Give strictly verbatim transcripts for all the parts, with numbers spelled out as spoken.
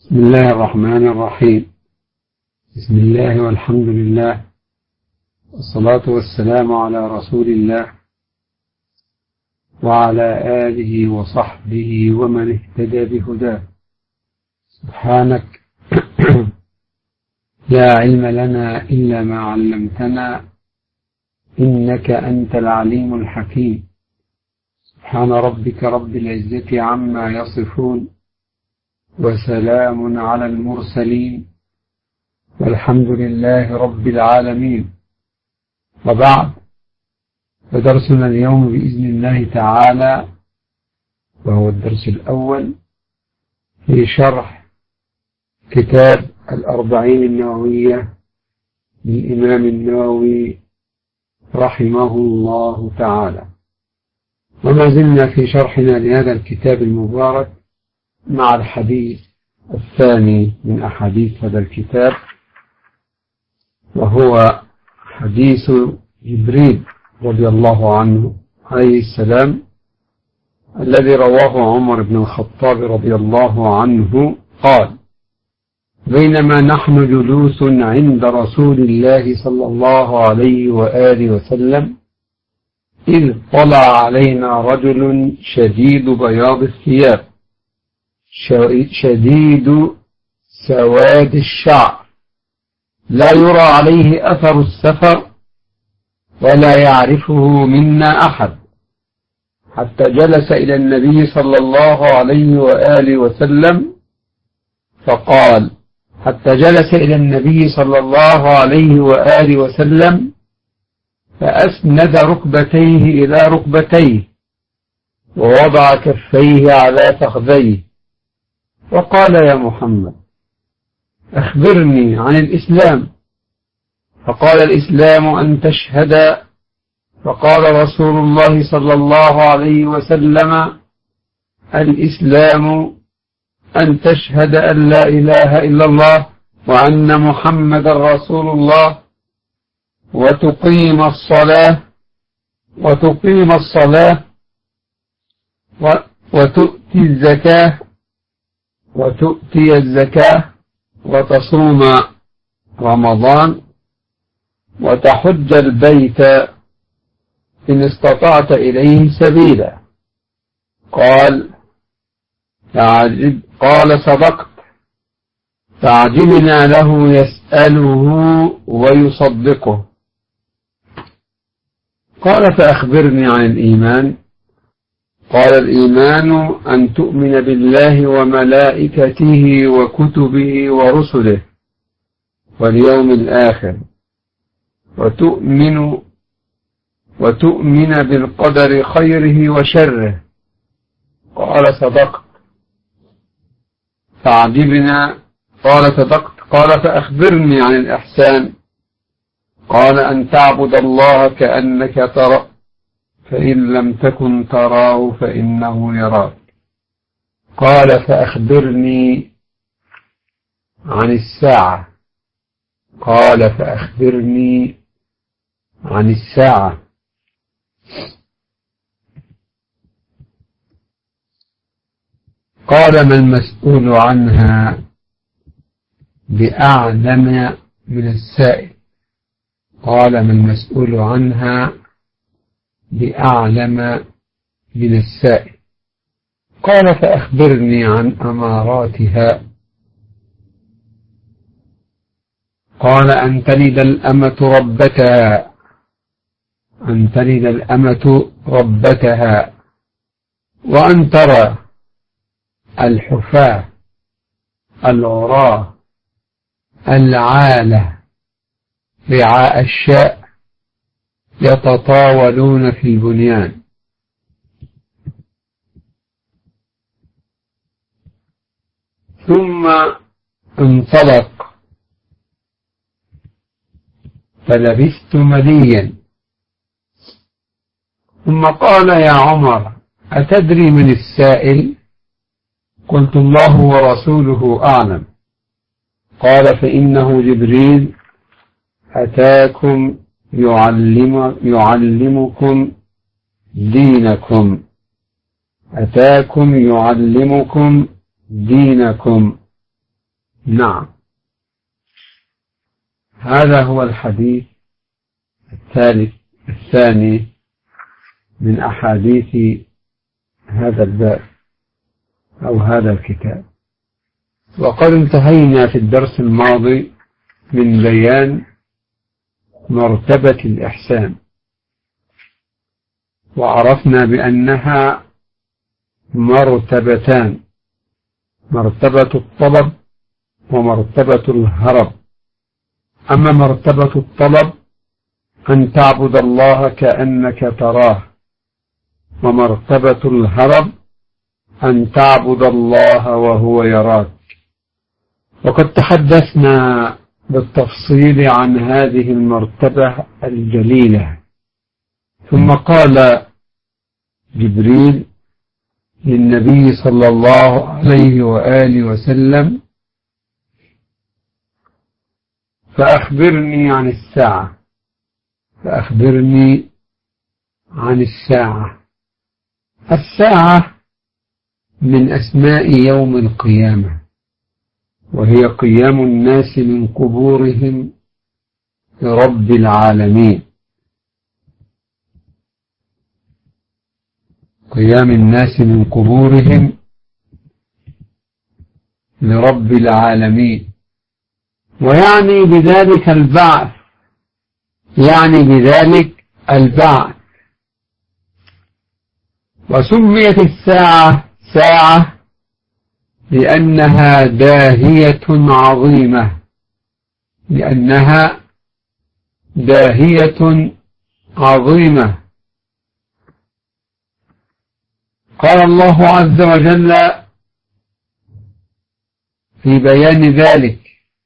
بسم الله الرحمن الرحيم. بسم الله والحمد لله والصلاة والسلام على رسول الله وعلى آله وصحبه ومن اهتدى بهداه. سبحانك لا علم لنا إلا ما علمتنا إنك أنت العليم الحكيم. سبحان ربك رب العزة عما يصفون وسلام على المرسلين والحمد لله رب العالمين. وبعد، فدرسنا اليوم بإذن الله تعالى وهو الدرس الأول في شرح كتاب الأربعين النووية للإمام النووي رحمه الله تعالى، وما زلنا في شرحنا لهذا الكتاب المبارك مع الحديث الثاني من أحاديث هذا الكتاب، وهو حديث جبريل رضي الله عنه عليه السلام الذي رواه عمر بن الخطاب رضي الله عنه قال: بينما نحن جلوس عند رسول الله صلى الله عليه وآله وسلم إذ طلع علينا رجل شديد بياض الثياب شديد سواد الشعر لا يرى عليه أثر السفر ولا يعرفه منا أحد، حتى جلس إلى النبي صلى الله عليه وآله وسلم فقال حتى جلس إلى النبي صلى الله عليه وآله وسلم فأسند ركبتيه إلى ركبتيه ووضع كفيه على فخذيه وقال: يا محمد أخبرني عن الإسلام. فقال: الإسلام أن تشهد. فقال رسول الله صلى الله عليه وسلم: الإسلام أن تشهد أن لا إله إلا الله وأن محمد رسول الله وتقيم الصلاة وتقيم الصلاة وتؤتي الزكاة وتؤتي الزكاة وتصوم رمضان وتحج البيت إن استطعت إليه سبيلا. قال تعجب قال: صدقت. فعجبنا له يسأله ويصدقه. قال: فأخبرني عن الإيمان. قال: الإيمان أن تؤمن بالله وملائكته وكتبه ورسله واليوم الآخر وتؤمن وتؤمن بالقدر خيره وشره. قال: صدقت. فعجبنا. قال: صدقت. قال: فأخبرني عن الإحسان. قال: أن تعبد الله كأنك ترى فإن لم تكن تراه فإنه يراك. قال: فأخبرني عن الساعة. قال: فأخبرني عن الساعة. قال: ما المسؤول عنها بأعلم من السائل. قال: ما المسؤول عنها بأعلم من السائل. قال: فأخبرني عن أماراتها. قال: أن تلد الأمة ربتها أن تلد الأمة ربتها وأن ترى الحفاة العراة العالة رعاء الشاء يتطاولون في البنيان. ثم انطلق فلبثت مليا، ثم قال: يا عمر أتدري من السائل؟ قلت: الله ورسوله أعلم. قال: فإنه جبريل أتاكم يعلم يعلمكم دينكم أتاكم يعلمكم دينكم نعم، هذا هو الحديث الثالث الثاني من أحاديث هذا الباب أو هذا الكتاب. وقد انتهينا في الدرس الماضي من بيان مرتبة الإحسان، وعرفنا بأنها مرتبتان: مرتبة الطلب ومرتبة الهرب. أما مرتبة الطلب أن تعبد الله كأنك تراه، ومرتبة الهرب أن تعبد الله وهو يراك. وقد تحدثنا بالتفصيل عن هذه المرتبة الجليلة. ثم قال جبريل للنبي صلى الله عليه وآله وسلم: فأخبرني عن الساعة فأخبرني عن الساعة. الساعة من أسماء يوم القيامة، وهي قيام الناس من قبورهم لرب العالمين. قيام الناس من قبورهم لرب العالمين، ويعني بذلك البعث، يعني بذلك البعث. وسميت الساعة ساعة لأنها داهية عظيمة، لأنها داهية عظيمة. قال الله عز وجل في بيان ذلك: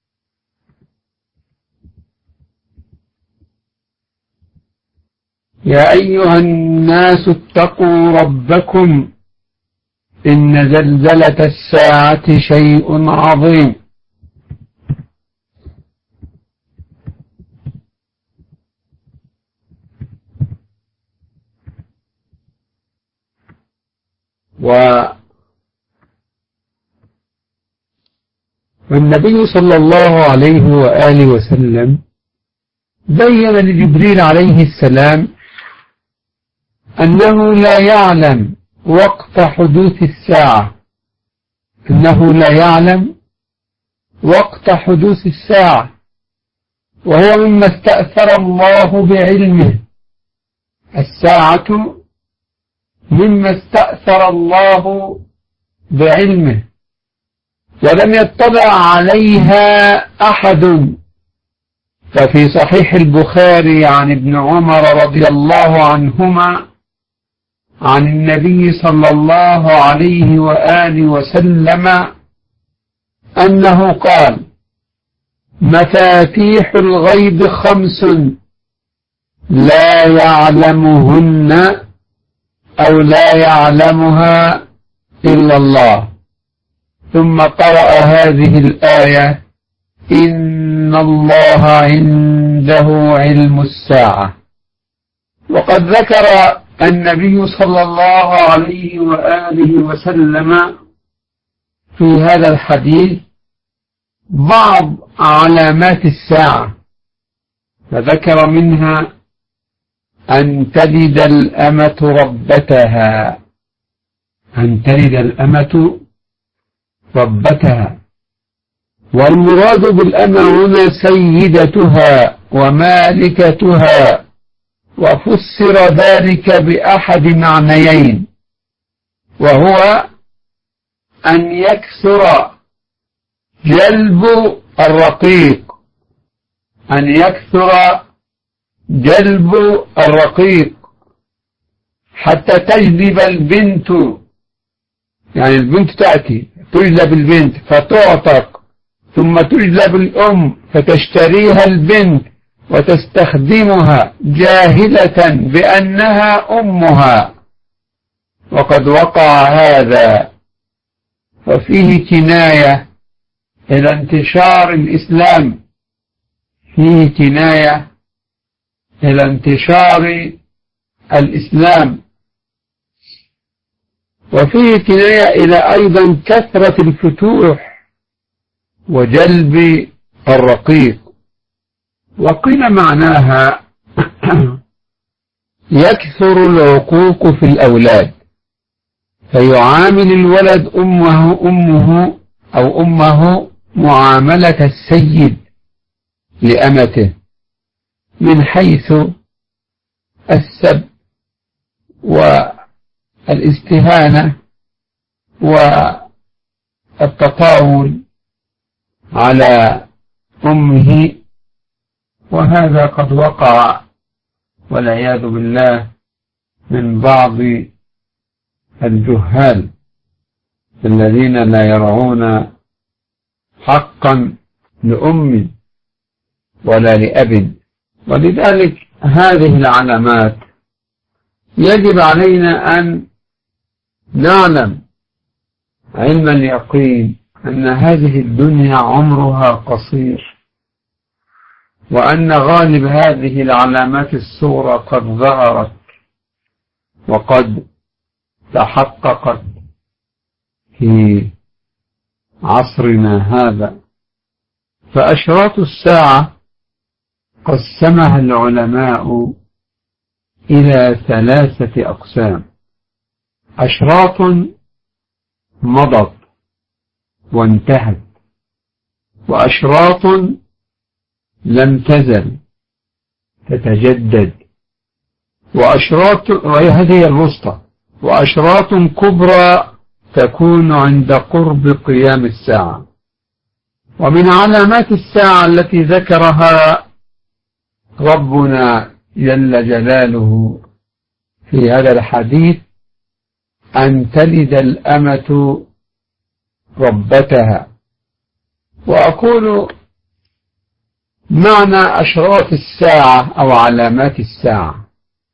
يا أيها الناس اتقوا ربكم إن زلزلة الساعة شيء عظيم. والنبي صلى الله عليه وآله وسلم بين لجبريل عليه السلام أنه لا يعلم وقت حدوث الساعة، أنه لا يعلم وقت حدوث الساعة، وهو مما استأثر الله بعلمه. الساعة مما استأثر الله بعلمه، ولم يطلع عليها أحد. ففي صحيح البخاري عن ابن عمر رضي الله عنهما عن النبي صلى الله عليه وآله وسلم أنه قال: مفاتيح الغيب خمس لا يعلمهن أو لا يعلمها إلا الله. ثم قرأ هذه الآية: إن الله عنده علم الساعة. وقد ذكر النبي صلى الله عليه وآله وسلم في هذا الحديث بعض علامات الساعة، فذكر منها أن تلد الأمة ربتها، أن تلد الأمة ربتها. والمراد بالأمة هنا سيدتها ومالكتها، وفسر ذلك بأحد معنيين، وهو أن يكثر جلب الرقيق، أن يكثر جلب الرقيق حتى تجذب البنت، يعني البنت تأتي تجلب البنت فتعتق، ثم تجلب الأم فتشتريها البنت وتستخدمها جاهلة بأنها أمها. وقد وقع هذا، وفيه كناية إلى انتشار الإسلام، فيه كناية إلى انتشار الإسلام، وفيه كناية إلى أيضا كثرة الفتوح وجلب الرقيق. وقيل معناها يكثر العقوق في الأولاد، فيعامل الولد أمه أمه أو أمه معاملة السيد لأمته، من حيث السب والاستهانة والتطاول على أمه. وهذا قد وقع والعياذ بالله من بعض الجهال الذين لا يرعون حقا لأم ولا لأب. ولذلك هذه العلامات يجب علينا أن نعلم علم اليقين أن هذه الدنيا عمرها قصير، وأن غالب هذه العلامات الصغرى قد ظهرت وقد تحققت في عصرنا هذا. فأشراط الساعة قسمها العلماء إلى ثلاثة أقسام: أشراط مضت وانتهت، وأشراط لم تزل تتجدد، وأشراط وهذه هي الوسطى، وأشراط كبرى تكون عند قرب قيام الساعة. ومن علامات الساعة التي ذكرها ربنا جل جلاله في هذا الحديث أن تلد الأمة ربتها. وأقول معنى أشراط الساعة أو علامات الساعة،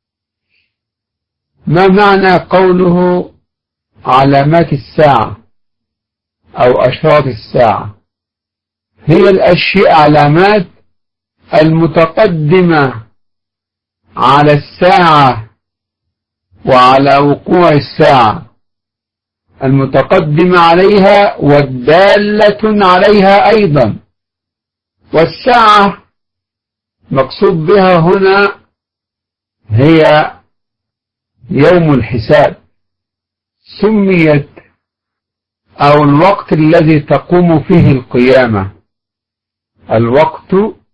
ما معنى قوله علامات الساعة أو أشراط الساعة؟ هي الأشياء علامات المتقدمة على الساعة وعلى وقوع الساعة، المتقدمة عليها والدالة عليها أيضا. والساعة مقصود بها هنا هي يوم الحساب، سميت أو الوقت الذي تقوم فيه القيامة، الوقت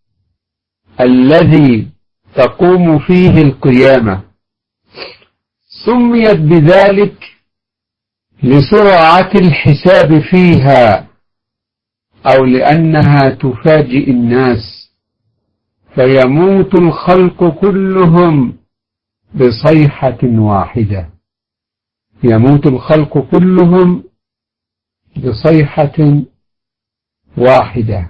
الذي تقوم فيه القيامة سميت بذلك لسرعة الحساب فيها، أو لأنها تفاجئ الناس فيموت الخلق كلهم بصيحة واحدة، يموت الخلق كلهم بصيحة واحدة.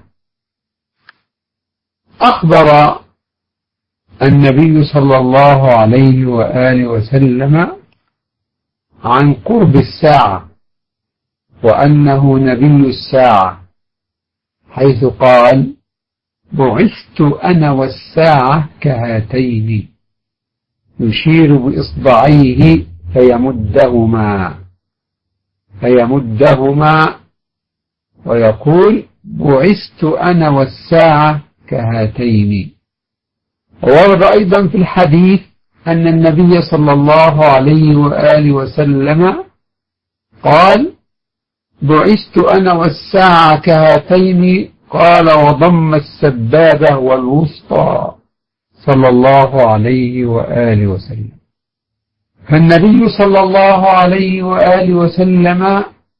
أخبر النبي صلى الله عليه وآله وسلم عن قرب الساعة وأنه نبي الساعة، حيث قال: بعثت أنا والساعة كهاتين، يشير بإصبعيه فيمدهما فيمدهما ويقول: بعثت أنا والساعة كهاتين. وورد أيضا في الحديث أن النبي صلى الله عليه وآله وسلم قال: بعثت أنا والساعة كهاتين، قال: وضم السبابة والوسطى، صلى الله عليه وآله وسلم. فالنبي صلى الله عليه وآله وسلم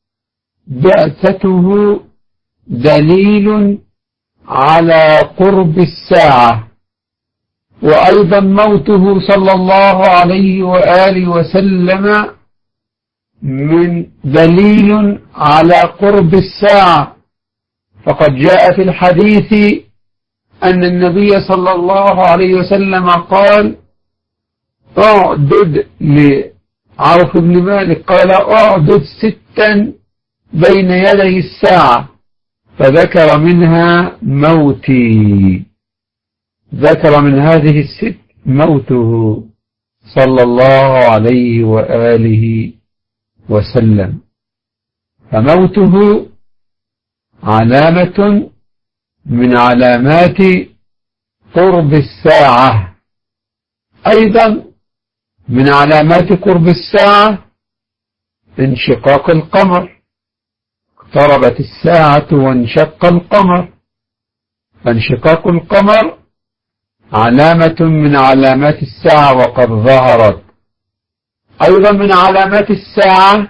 بعثته دليل على قرب الساعة، وأيضا موته صلى الله عليه وآله وسلم من دليل على قرب الساعة. فقد جاء في الحديث أن النبي صلى الله عليه وسلم قال: اعدد لعوف بن مالك، قال: اعدد ستا بين يدي الساعة، فذكر منها موتي، ذكر من هذه الست موته صلى الله عليه وآله وسلم. فموته علامة من علامات قرب الساعة. أيضا من علامات قرب الساعة انشقاق القمر، اقتربت الساعة وانشق القمر، فانشقاق القمر علامة من علامات الساعة وقد ظهرت. أيضا من علامات الساعة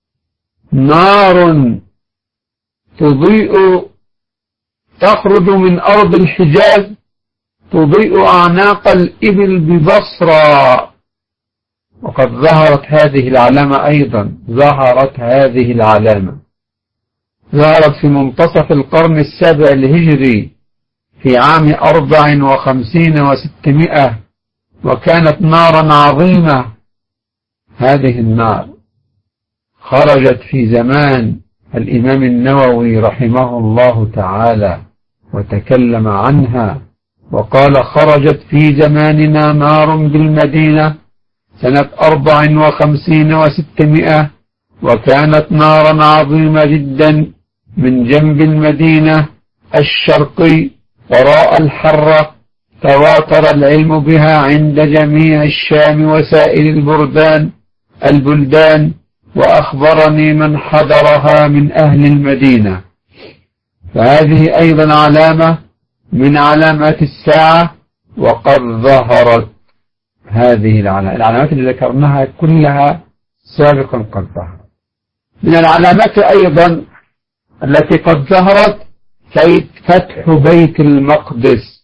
نار تضيء تخرج من أرض الحجاز تضيء أعناق الإبل ببصرى، وقد ظهرت هذه العلامة. أيضا ظهرت هذه العلامة ظهرت في منتصف القرن السابع الهجري في عام أربع وخمسين وستمائة، وكانت نارا عظيمة. هذه النار خرجت في زمان الإمام النووي رحمه الله تعالى وتكلم عنها وقال: خرجت في زماننا نار بالمدينة سنة أربع وخمسين وستمائة، وكانت نارا عظيمة جدا من جنب المدينة الشرقي وراء الحرة، تواتر العلم بها عند جميع الشام وسائر البلدان البلدان وأخبرني من حضرها من أهل المدينة. فهذه أيضا علامة من علامات الساعة وقد ظهرت. هذه العلامات اللي ذكرناها كلها سابقا قد ظهرت. من العلامات أيضا التي قد ظهرت فتح بيت المقدس.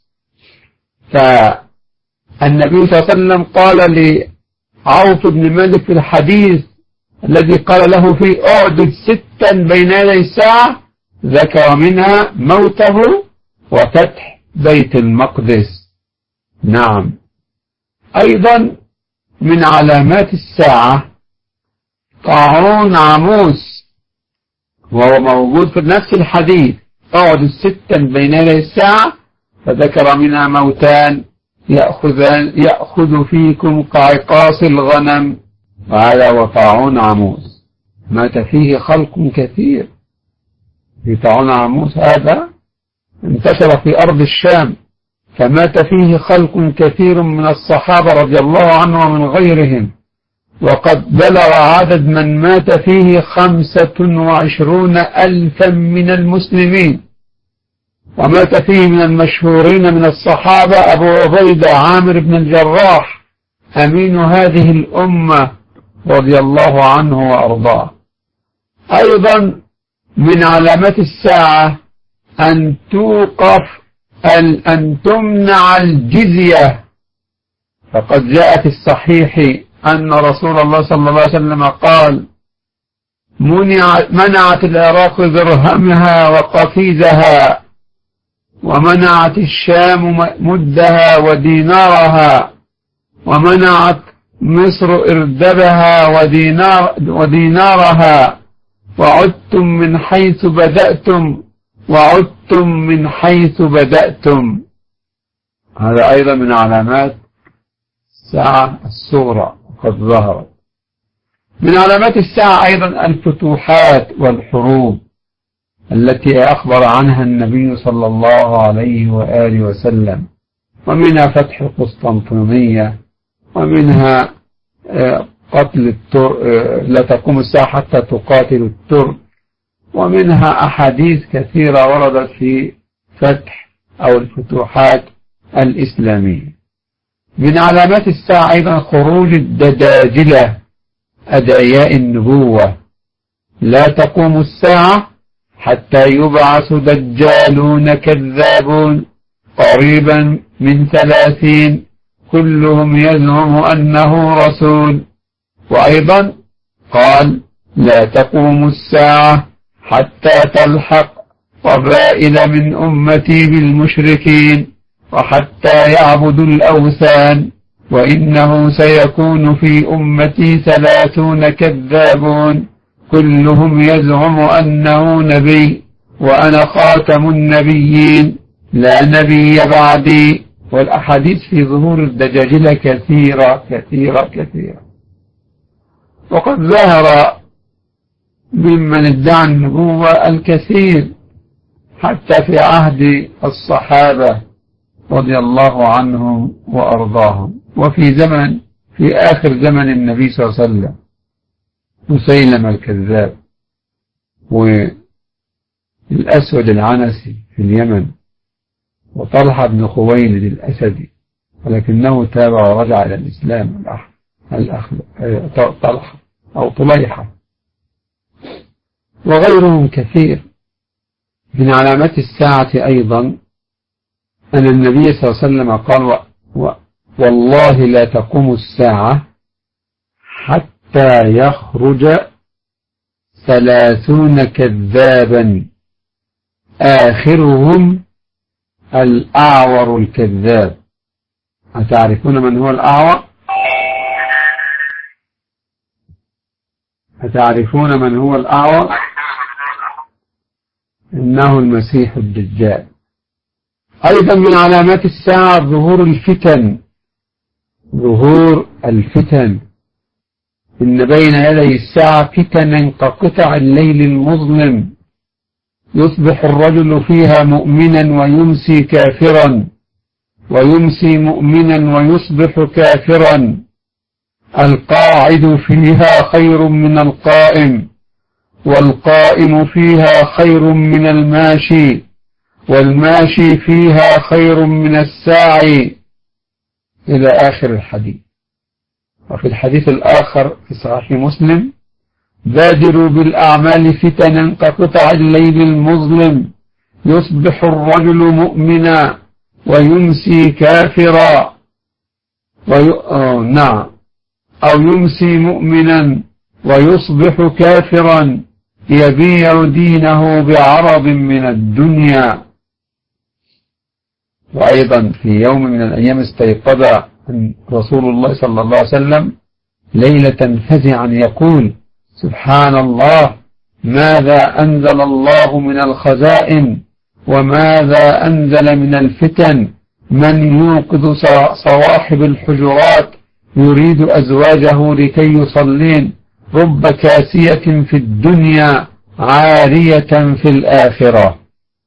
فالنبي صلى الله عليه وسلم قال لعوف بن مالك في الحديث الذي قال له فيه: اعدد ستا بين يدي الساعة، ذكر منها موته وفتح بيت المقدس. نعم. أيضا من علامات الساعة طاعون عموس، وهو موجود في نفس الحديث: اعدد ستا بين يدي الساعة، فذكر منها موتان يأخذ, يأخذ فيكم قعقاص الغنم، وهذا هو طاعون عموس، مات فيه خلق كثير. في طاعون عموس هذا انتشر في أرض الشام، فمات فيه خلق كثير من الصحابة رضي الله عنهم ومن غيرهم، وقد بلغ عدد من مات فيه خمسة وعشرون ألفا من المسلمين. ومات فيه من المشهورين من الصحابة أبو عبيدة عامر بن الجراح أمين هذه الأمة رضي الله عنه وأرضاه. أيضا من علامات الساعة أن توقف أن تمنع الجزية، فقد جاء في الصحيح أن رسول الله صلى الله عليه وسلم قال: منعت العراق درهمها وقفيزها، ومنعت الشام مدها ودينارها، ومنعت مصر إردبها ودينار ودينارها، وعدتم من حيث بدأتم وعدتم من حيث بدأتم. هذا أيضا من علامات الساعة الصغرى قد ظهرت. من علامات الساعة أيضا الفتوحات والحروب التي أخبر عنها النبي صلى الله عليه وآله وسلم، ومنها فتح القسطنطينية، ومنها قتل الترك، لا تقوم الساعة حتى تقاتل الترك، ومنها أحاديث كثيرة وردت في فتح أو الفتوحات الإسلامية. من علامات الساعة أيضا خروج الدجاجلة أدعياء النبوة. لا تقوم الساعة حتى يبعث دجالون كذابون قريبا من ثلاثين كلهم يزعم أنه رسول. وأيضا قال: لا تقوم الساعة حتى تلحق قبائل من أمتي بالمشركين وحتى يعبدوا الأوثان، وإنه سيكون في أمتي ثلاثون كذابون كلهم يزعم أنه نبي وأنا خاتم النبيين لا نبي بعدي. والأحاديث في ظهور الدجاجلة كثيرة كثيرة كثيرة. وقد ظهر ممن ادعى النبوة الكثير حتى في عهد الصحابة رضي الله عنهم وأرضاهم، وفي زمن في آخر زمن النبي صلى الله عليه وسلم مسيلمة الكذاب والأسود العنسي في اليمن وطلحة بن خويلد الأسدي، ولكنه تاب ورجع إلى الإسلام الأخ طلحة أو طليحة، وغيرهم كثير. من علامات الساعة أيضا أن النبي صلى الله عليه وسلم قال و... و... والله لا تقوم الساعة حتى يخرج ثلاثون كذابا آخرهم الأعور الكذاب. أتعرفون من هو الأعور؟ أتعرفون من هو الأعور؟ إنه المسيح الدجال. أيضا من علامات الساعة ظهور الفتن، ظهور الفتن، إن بين يدي الساعة فتنا كقطع الليل المظلم، يصبح الرجل فيها مؤمنا ويمسي كافرا، ويمسي مؤمنا ويصبح كافرا، القاعد فيها خير من القائم، والقائم فيها خير من الماشي، والماشي فيها خير من الساعي، إلى آخر الحديث. وفي الحديث الآخر في صحيح مسلم: بادروا بالأعمال فتنا كقطع الليل المظلم، يصبح الرجل مؤمنا ويمسي كافرا وي... أو... نعم أو يمسي مؤمنا ويصبح كافرا يبيع دينه بعرض من الدنيا. وأيضا في يوم من الأيام استيقظ رسول الله صلى الله عليه وسلم ليلة فزعا يقول: سبحان الله، ماذا أنزل الله من الخزائن وماذا أنزل من الفتن، من يوقظ صواحب الحجرات يريد أزواجه لكي يصلين، رب كاسية في الدنيا عارية في الآخرة.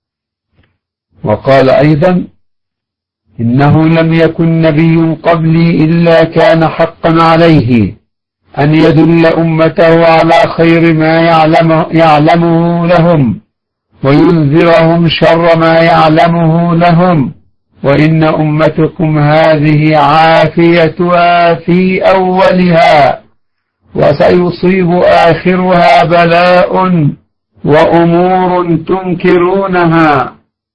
وقال أيضا: إنه لم يكن نبي قبلي إلا كان حقا عليه أن يدل أمته على خير ما يعلمه, يعلمه لهم وينذرهم شر ما يعلمه لهم، وإن أمتكم هذه عافيتها في أولها وسيصيب آخرها بلاء وأمور تنكرونها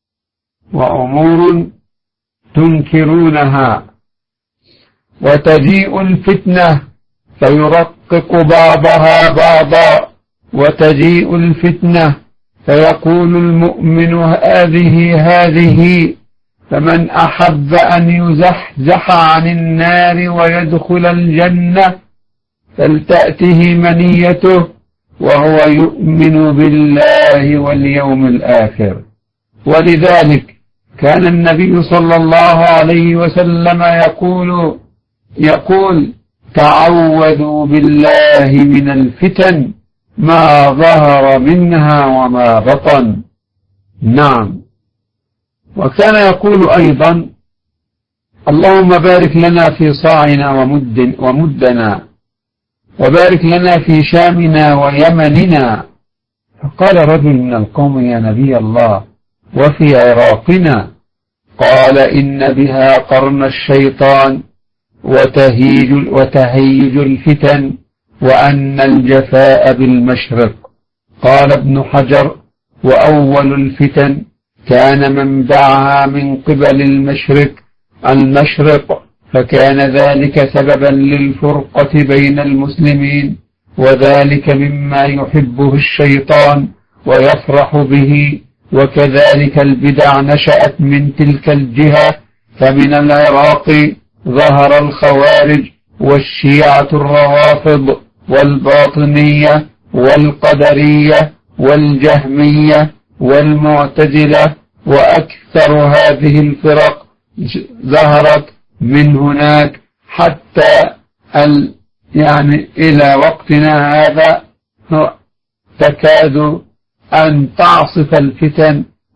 وأمور تنكرونها وتجيء الفتنة فيرقق بعضها بعضا، وتجيء الفتنة فيقول المؤمن هذه هذه، فمن أحب أن يزحزح عن النار ويدخل الجنة فلتأته منيته وهو يؤمن بالله واليوم الآخر. ولذلك كان النبي صلى الله عليه وسلم يقول يقول تعوذوا بالله من الفتن ما ظهر منها وما بطن. نعم. وكان يقول أيضا: اللهم بارك لنا في صاعنا ومد ومدنا، وبارك لنا في شامنا ويمننا. فقال رجل من القوم: يا نبي الله، وفي عراقنا؟ قال: إن بها قرن الشيطان وتهيج, وتهيج الفتن، وأن الجفاء بالمشرق. قال ابن حجر: وأول الفتن كان منبعها من قبل المشرق المشرق فكان ذلك سببا للفرقة بين المسلمين، وذلك مما يحبه الشيطان ويفرح به، وكذلك البدع نشأت من تلك الجهة، فمن العراق ظهر الخوارج والشيعة الروافض والباطنية والقدرية والجهمية والمعتزلة، وأكثر هذه الفرق ظهرت من هناك حتى ال يعني إلى وقتنا هذا تكاد أن تعصف الفتن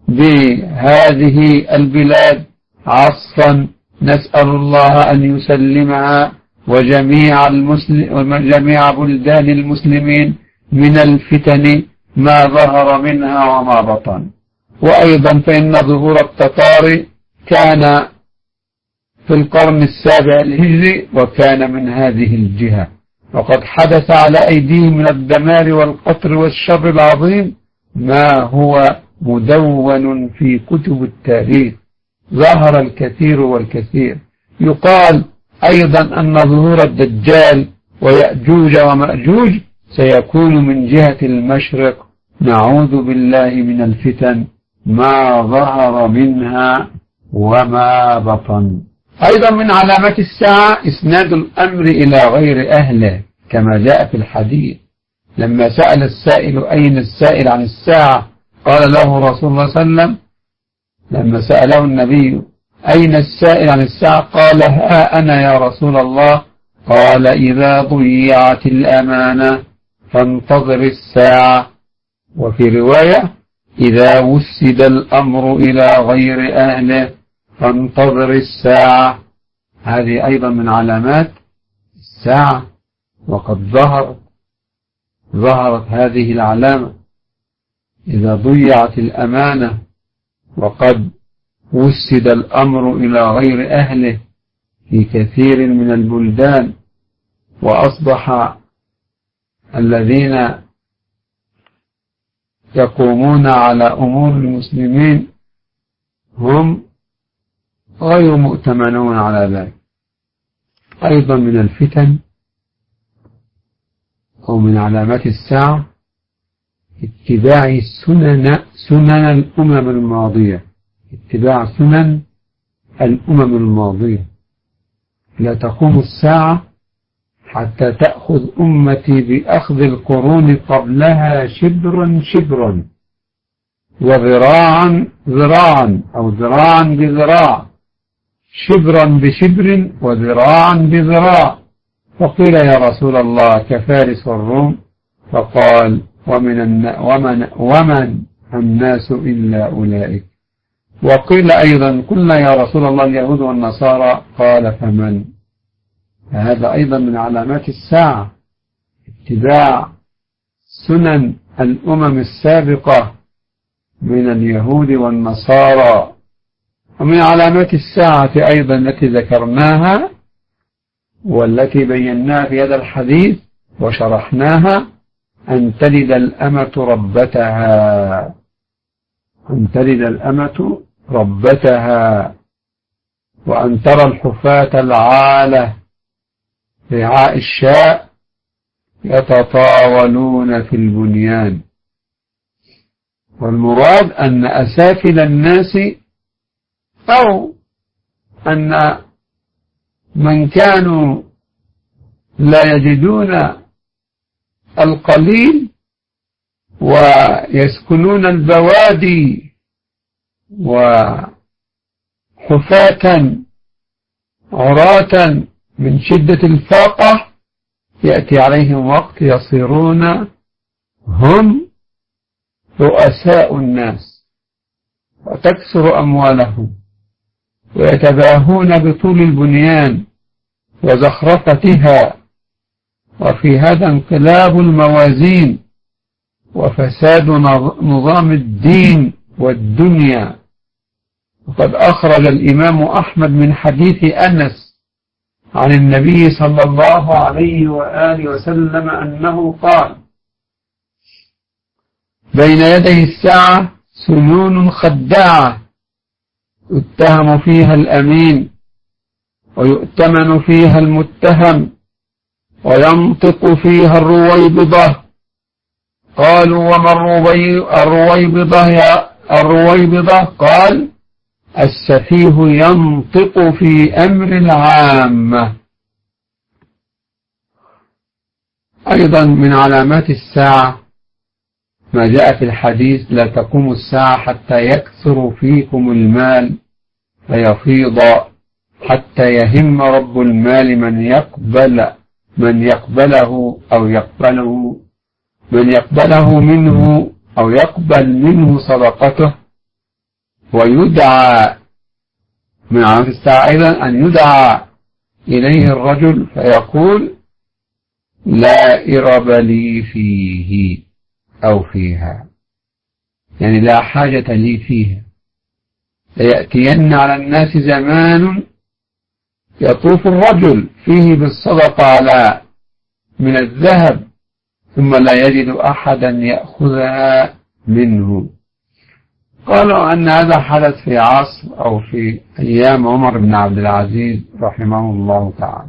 بهذه البلاد عصفا، نسأل الله أن يسلمها وجميع المسلم وجميع بلدان المسلمين من الفتن ما ظهر منها وما بطن. وأيضا فإن ظهور التتار كان في القرن السابع الهجري وكان من هذه الجهة، وقد حدث على أيديهم من الدمار والقتل والشر العظيم ما هو مدون في كتب التاريخ، ظهر الكثير والكثير. يقال أيضا أن ظهور الدجال ويأجوج ومأجوج سيكون من جهة المشرق، نعوذ بالله من الفتن ما ظهر منها وما بطن. أيضا من علامات الساعة إسناد الأمر إلى غير أهله كما جاء في الحديث، لما سأل السائل أين السائل عن الساعة قال له رسول الله صلى الله عليه وسلم، لما سأله النبي أين السائل عن الساعة قال ها أنا يا رسول الله، قال إذا ضيعت الأمانة فانتظر الساعة، وفي رواية إذا وسد الأمر إلى غير أهله فانتظر الساعة. هذه أيضا من علامات الساعة، وقد ظهر ظهرت هذه العلامة إذا ضيعت الأمانة وقد وسد الأمر إلى غير أهله في كثير من البلدان، وأصبح الذين يقومون على أمور المسلمين هم غير مؤتمنون على ذلك. أيضا من الفتن أو من علامات الساعة اتباع سنن سنن الأمم الماضية، اتباع سنن الأمم الماضية. لا تقوم الساعة حتى تأخذ أمتي بأخذ القرون قبلها شبرا شبرا وذراعا ذراعا أو ذراعا بذراع، شبرا بشبر وذراعا بذراع. فقيل يا رسول الله كفارس والروم؟ فقال ومن, ومن, ومن الناس إلا أولئك. وقيل أيضا قلنا يا رسول الله اليهود والنصارى؟ قال فمن؟ هذا أيضا من علامات الساعة، اتباع سنن الأمم السابقة من اليهود والنصارى. ومن علامات الساعة أيضا التي ذكرناها والتي بيناها في هذا الحديث وشرحناها أن تلد الأمة ربتها، أن تلد الأمة ربتها، وأن ترى الحفاة العالة رعاء الشاء يتطاولون في البنيان. والمراد أن أسافل الناس أو أن من كانوا لا يجدون القليل ويسكنون البوادي وحفاة عراة من شدة الفاقة يأتي عليهم وقت يصيرون هم رؤساء الناس وتكثر أموالهم ويتباهون بطول البنيان وزخرفتها، وفي هذا انقلاب الموازين وفساد نظام الدين والدنيا. وقد أخرج الإمام أحمد من حديث أنس عن النبي صلى الله عليه وآله وسلم أنه قال بين يدي الساعة سنون خداعة يتهم فيها الأمين ويؤتمن فيها المتهم وينطق فيها الرويبضة. قالوا وما الرويبضة يا الرويبضة؟ قال السفيه ينطق في أمر العامة. أيضا من علامات الساعة ما جاء في الحديث لا تقوم الساعة حتى يكثر فيكم المال فيفيض حتى يهم رب المال من يقبل من يقبله أو يقبله من يقبله منه أو يقبل منه صدقته ويدعى من علامات الساعة أيضا أن يدعى إليه الرجل فيقول لا إرب لي فيه أو فيها، يعني لا حاجة لي فيها. ليأتين على الناس زمان يطوف الرجل فيه بالصدقة على من الذهب ثم لا يجد أحدا يأخذها منه. قالوا أن هذا حدث في عصر أو في أيام عمر بن عبد العزيز رحمه الله تعالى.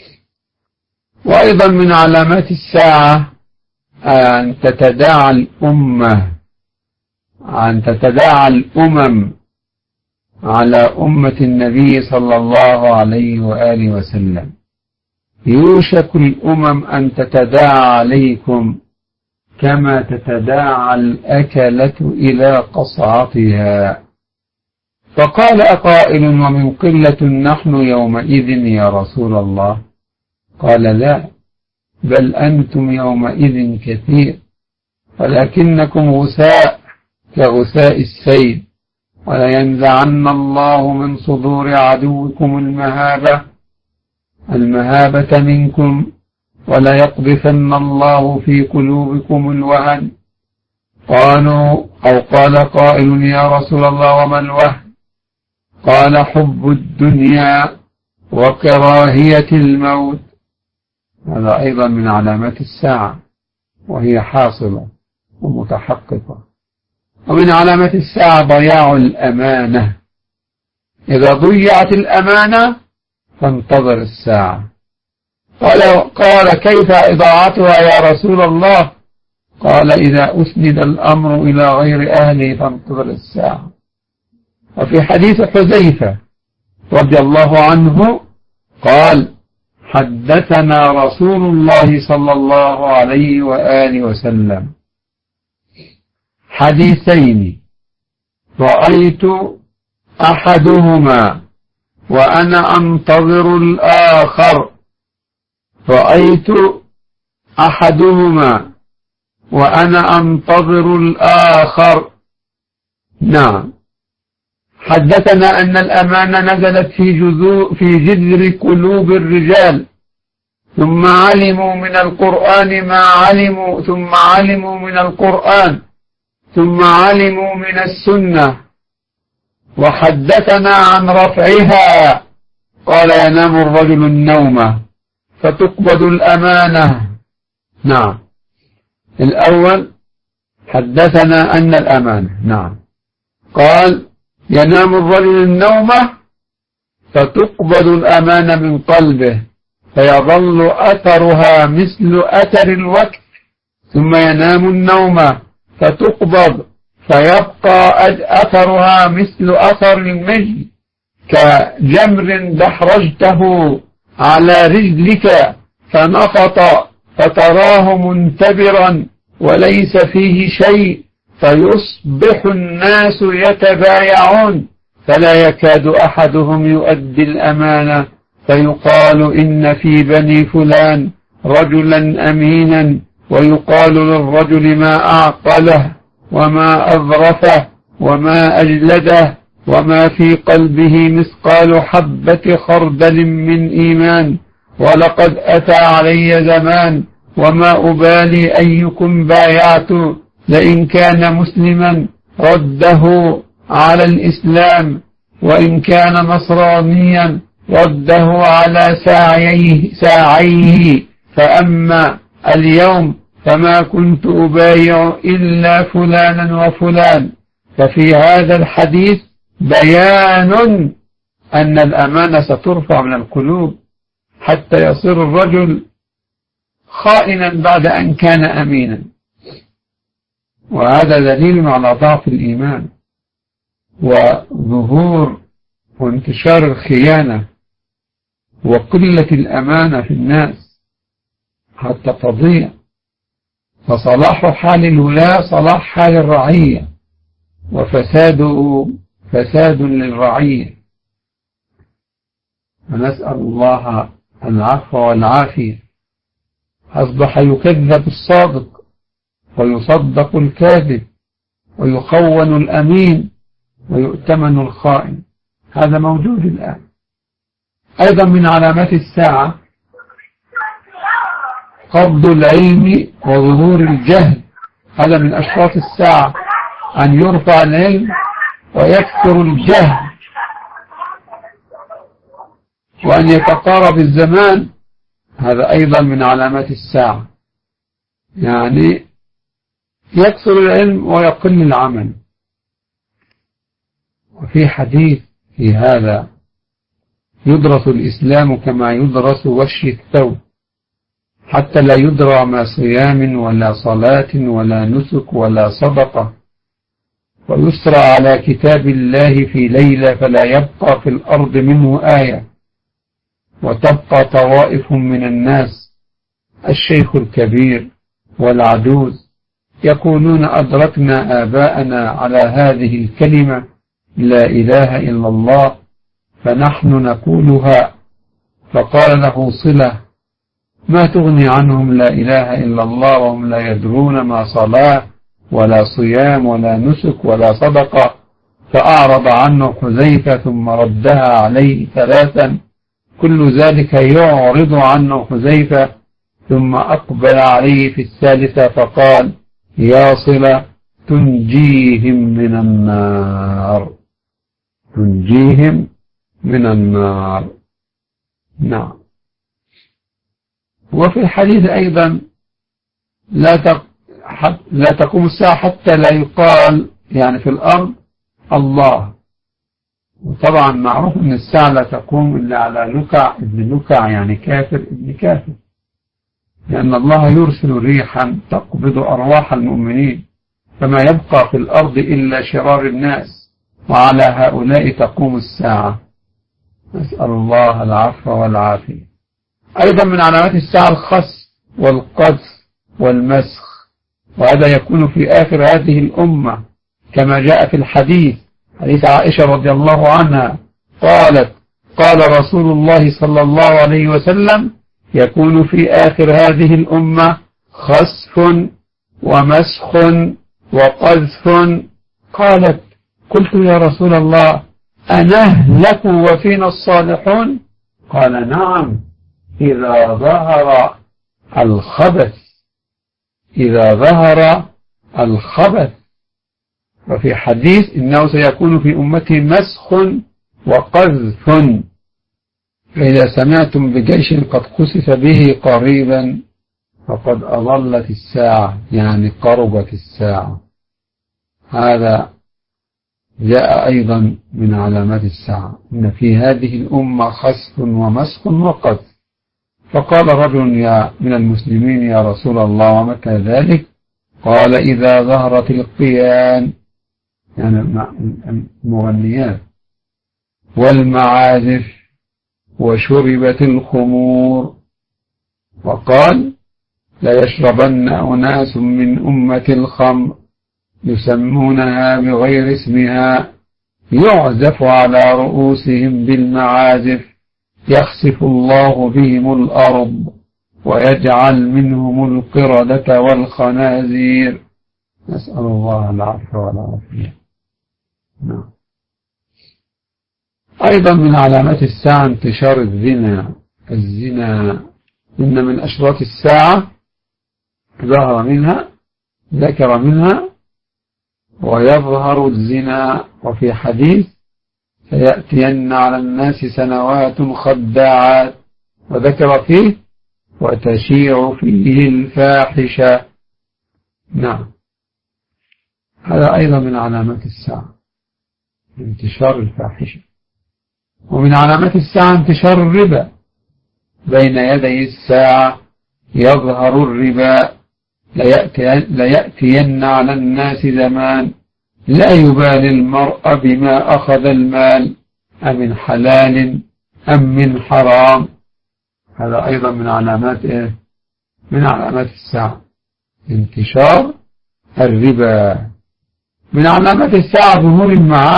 وأيضا من علامات الساعة أن تتداعى الأمة أن تتداعى الأمم على أمة النبي صلى الله عليه وآله وسلم. يوشك الأمم أن تتداعى عليكم كما تتداعى الأكلة إلى قصعتها. فقال قائل ومن قلة نحن يومئذ يا رسول الله؟ قال لا، بل أنتم يومئذ كثير ولكنكم غثاء كغثاء السيل، ولينزعن الله من صدور عدوكم المهابة المهابة منكم ولا يقذفن الله في قلوبكم الوهن. قالوا أو قال قائل يا رسول الله وما الوهن؟ قال حب الدنيا وكراهية الموت. هذا أيضا من علامات الساعة وهي حاصلة ومتحققة. ومن علامات الساعة ضياع الأمانة. إذا ضيعت الأمانة فانتظر الساعة. قال, قال كيف إضاعتها يا رسول الله؟ قال إذا أسند الأمر إلى غير أهله فانتظر الساعة. وفي حديث حذيفة رضي الله عنه قال حدثنا رسول الله صلى الله عليه وآله وسلم حديثين رأيت أحدهما وأنا أنتظر الآخر رأيت أحدهما وأنا أنتظر الآخر. نعم. حدثنا أن الأمانة نزلت في جذور في جذر قلوب الرجال ثم علموا من القرآن ما علموا ثم علموا من القرآن ثم علموا من السنة. وحدثنا عن رفعها قال ينام الرجل النوم فتقبض الأمانة. نعم. الأول حدثنا أن الأمانة نعم قال ينام الرجل النوم فتقبض الأمانة من قلبه فيظل أثرها مثل أثر الوقت ثم ينام النوم فتقبض فيبقى أثرها مثل أثر المجد كجمر دحرجته على رجلك فنفط فتراه منتبرا وليس فيه شيء فيصبح الناس يتبايعون فلا يكاد أحدهم يؤدي الأمانة فيقال إن في بني فلان رجلا أمينا ويقال للرجل ما أعقله وما أظرفه وما أجلده وما في قلبه مثقال حبة خردل من إيمان ولقد أتى علي زمان وما أبالي أيكم بايعت لئن كان مسلما رده على الإسلام وإن كان نصرانيا رده على ساعيه, ساعيه فأما اليوم فما كنت أبايع إلا فلانا وفلان. ففي هذا الحديث بيان أن الأمانة سترفع من القلوب حتى يصير الرجل خائنا بعد أن كان أمينا، وهذا دليل على ضعف الإيمان وظهور وانتشار الخيانة وقلة الأمانة في الناس حتى تضيع. فصلاح حال الولاة صلاح حال الرعية وفساده فساد للرعية. ونسأل الله العفو والعافية. أصبح يكذب الصادق ويصدق الكاذب ويخون الأمين ويؤتمن الخائن، هذا موجود الآن. أيضا من علامات الساعة قبض العلم وظهور الجهل، هذا من أشراط الساعة، أن يرفع العلم ويكثر الجهل، وأن يتقارب الزمان، هذا أيضا من علامات الساعة، يعني يكثر العلم ويقل العمل. وفي حديث في هذا: يدرس الإسلام كما يدرس وشي الثوب، حتى لا يدرى ما صيام ولا صلاة ولا نسك ولا صدقة، ويسرى على كتاب الله في ليلة فلا يبقى في الأرض منه آية، وتبقى طوائف من الناس الشيخ الكبير والعجوز يقولون أدركنا آباءنا على هذه الكلمة لا إله إلا الله فنحن نقولها. فقال له صلة: ما تغني عنهم لا إله إلا الله وهم لا يدرون ما صلاة ولا صيام ولا نسك ولا صدقة؟ فأعرض عنه حذيفة ثم ردها عليه ثلاثا، كل ذلك يعرض عنه حذيفة، ثم أقبل عليه في الثالثة فقال: يا صلة تنجيهم من النار، تنجيهم من النار. نعم. وفي الحديث أيضا: لا لا تقوم الساعة حتى لا يقال يعني في الأرض الله. وطبعا معروف أن الساعة لا تقوم إلا على لكع ابن لكع، يعني كافر ابن كافر، لأن الله يرسل ريحا تقبض أرواح المؤمنين، فما يبقى في الأرض إلا شرار الناس، وعلى هؤلاء تقوم الساعة. نسأل الله العفو والعافية. أيضا من علامات الساعة الخسف والقذف والمسخ، وهذا يكون في آخر هذه الأمة كما جاء في الحديث، حديث عائشة رضي الله عنها قالت: قال رسول الله صلى الله عليه وسلم: يكون في آخر هذه الأمة خسف ومسخ وقذف. قالت: قلت يا رسول الله أنهلك وفينا الصالحون؟ قال: نعم، إذا ظهر الخبث، إذا ظهر الخبث. وفي حديث: إنه سيكون في أمتي مسخ وقذف، فإذا سمعتم بجيش قد قصف به قريبا فقد أضلت الساعة، يعني قربت الساعة. هذا جاء أيضا من علامات الساعة، إن في هذه الأمة خسف ومسخ وقذف. فقال رجل يا من المسلمين: يا رسول الله ومتى ذلك؟ قال: إذا ظهرت القيان، يعني المغنيات، والمعازف، وشربت الخمور. وقال: ليشربن أناس من أمة الخمر يسمونها بغير اسمها، يعزف على رؤوسهم بالمعازف، يخسف الله بهم الأرض ويجعل منهم القردة والخنازير. نسأل الله العفو والعافية. نعم. أيضا من علامات الساعة انتشار الزنا. الزنا إن من أشراط الساعة ظهر منها ذكر منها ويظهر الزنا. وفي حديث: سيأتين على الناس سنوات خداعات، وذكر فيه: وتشيع فيه الفاحشة. نعم. هذا أيضا من علامات الساعة، انتشار الفاحشة. ومن علامات الساعة انتشار الربا. بين يدي الساعة يظهر الربا، ليأتين على الناس زمان لا يبالي المرء بما أخذ المال أمن حلال أم من حرام. هذا أيضا من علامات إيه؟ من علامات الساعة، انتشار الربا. من علامات الساعة ظهور المعاصي.